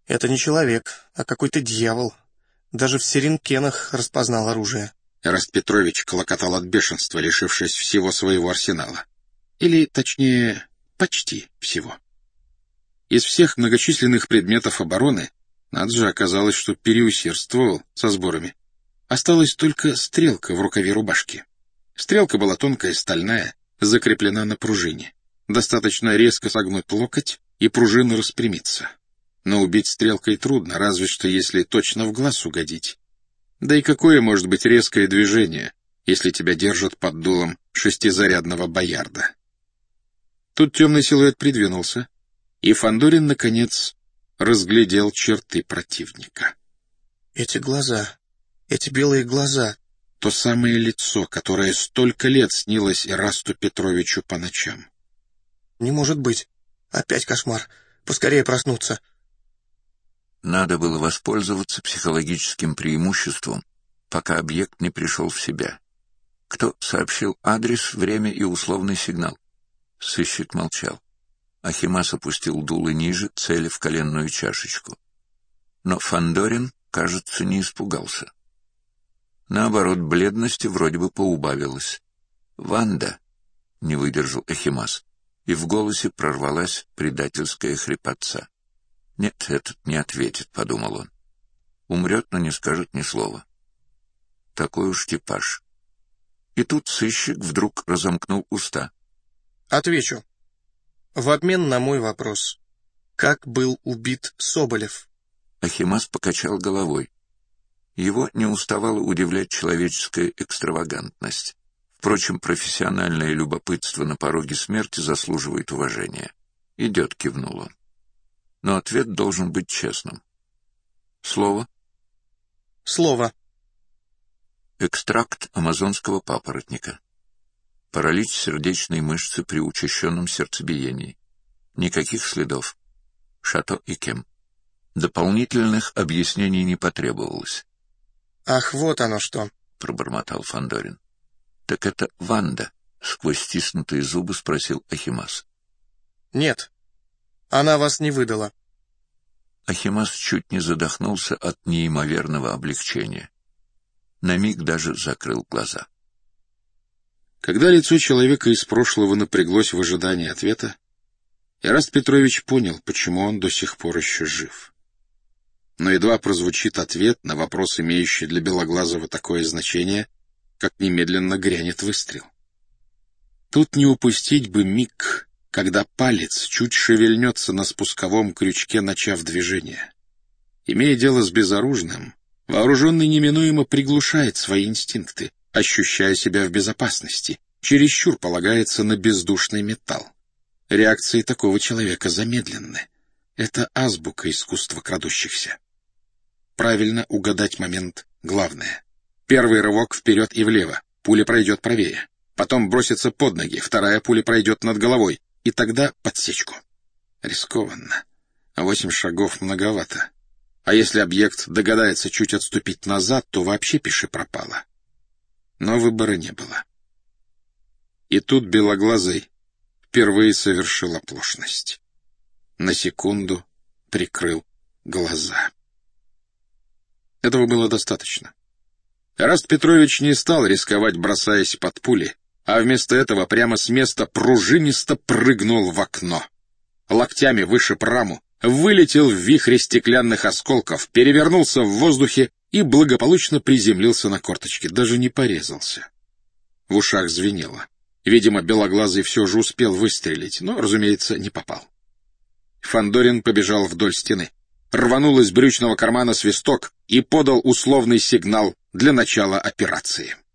Это не человек, а какой-то дьявол. Даже в Серенкенах распознал оружие. Эраст Петрович клокотал от бешенства, лишившись всего своего арсенала. Или, точнее, почти всего. Из всех многочисленных предметов обороны Наджа оказалось, что переусердствовал со сборами. Осталась только стрелка в рукаве рубашки. Стрелка была тонкая, стальная, закреплена на пружине. Достаточно резко согнуть локоть, и пружина распрямится. Но убить стрелкой трудно, разве что если точно в глаз угодить. Да и какое может быть резкое движение, если тебя держат под дулом шестизарядного боярда? Тут темный силуэт придвинулся, и Фандорин, наконец, разглядел черты противника. Эти глаза, эти белые глаза. То самое лицо, которое столько лет снилось Эрасту Петровичу по ночам. Не может быть. Опять кошмар. Поскорее проснуться. Надо было воспользоваться психологическим преимуществом, пока объект не пришел в себя. Кто сообщил адрес, время и условный сигнал? Сыщик молчал. Ахимас опустил дуло ниже, целя в коленную чашечку. Но Фандорин, кажется, не испугался. Наоборот, бледности вроде бы поубавилось. «Ванда!» — не выдержал Ахимас, и в голосе прорвалась предательская хрипотца. «Нет, этот не ответит», — подумал он. Умрет, но не скажет ни слова. Такой уж типаж. И тут сыщик вдруг разомкнул уста. Отвечу. В обмен на мой вопрос. Как был убит Соболев? Ахимас покачал головой. Его не уставало удивлять человеческая экстравагантность. Впрочем, профессиональное любопытство на пороге смерти заслуживает уважения. «Идет», — кивнул он. Но ответ должен быть честным. Слово? Слово. Экстракт амазонского папоротника. Паралич сердечной мышцы при учащенном сердцебиении. Никаких следов. Шато и Кем. Дополнительных объяснений не потребовалось. «Ах, вот оно что!» — пробормотал Фандорин. «Так это Ванда?» — сквозь стиснутые зубы спросил Ахимас. «Нет, она вас не выдала». Ахимас чуть не задохнулся от неимоверного облегчения. На миг даже закрыл глаза. Когда лицо человека из прошлого напряглось в ожидании ответа, Эраст Петрович понял, почему он до сих пор еще жив. Но едва прозвучит ответ на вопрос, имеющий для Белоглазого такое значение, как немедленно грянет выстрел. Тут не упустить бы миг, когда палец чуть шевельнется на спусковом крючке, начав движение. Имея дело с безоружным, вооруженный неминуемо приглушает свои инстинкты, ощущая себя в безопасности, чересчур полагается на бездушный металл. Реакции такого человека замедленны. Это азбука искусства крадущихся. Правильно угадать момент — главное. Первый рывок вперед и влево, пуля пройдет правее. Потом бросится под ноги, вторая пуля пройдет над головой, и тогда подсечку. Рискованно. 8 шагов многовато. А если объект догадается чуть отступить назад, то вообще пиши пропало. Но выбора не было. И тут Белоглазый впервые совершил оплошность. На секунду прикрыл глаза. Этого было достаточно. Эраст Петрович не стал рисковать, бросаясь под пули, а вместо этого прямо с места пружинисто прыгнул в окно. Локтями вышиб раму, вылетел в вихре стеклянных осколков, перевернулся в воздухе и благополучно приземлился на корточки, даже не порезался. В ушах звенело. Видимо, Белоглазый все же успел выстрелить, но, разумеется, не попал. Фандорин побежал вдоль стены, рванул из брючного кармана свисток и подал условный сигнал для начала операции.